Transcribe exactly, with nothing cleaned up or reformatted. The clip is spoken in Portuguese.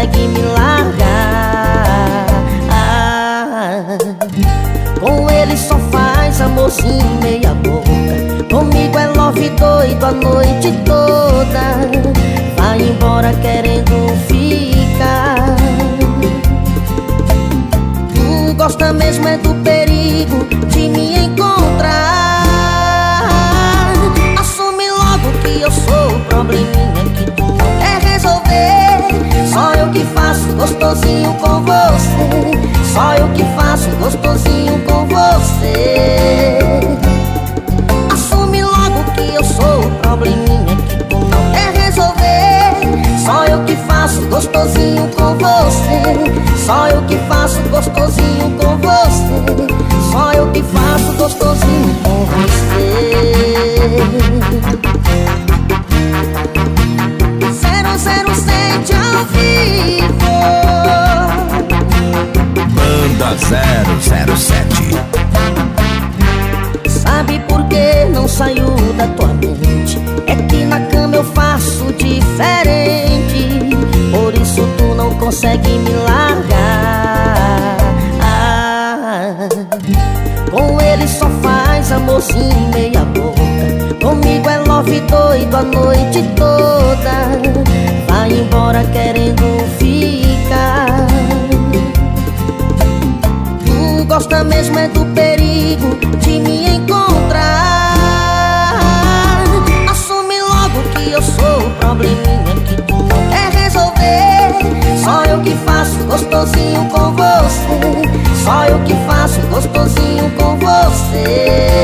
consegue me largar. ah, Com ele só faz amorzinho meia boca, comigo é love doido a noite toda. Vai embora querendo ficar. Tu gosta mesmo é do perigo de me encontrar. Assume logo que eu sou o probleminha que tu não quer resolver. Só eu que faço gostosinho com você. Só eu que faço gostosinho com você. Assume logo que eu sou o probleminha que tu não quer resolver. Só eu que faço gostosinho com você. Só eu que faço gostosinho com você. Só eu que faço gostosinho com você. Zero zero sete ao vivo. Banda zero zero sete. Sabe por que não saiu da tua mente? É que na cama eu faço diferente. Por isso tu não consegue me largar. ah, Com ele só faz amorzinho meia boca, comigo é love doido a noite toda. Vai embora querendo ficar. Tu gosta mesmo é do perigo de me encontrar. Assume logo que eu sou o probleminha que tu não quer resolver. Só eu que faço gostosinho com você. Só eu que faço gostosinho com você.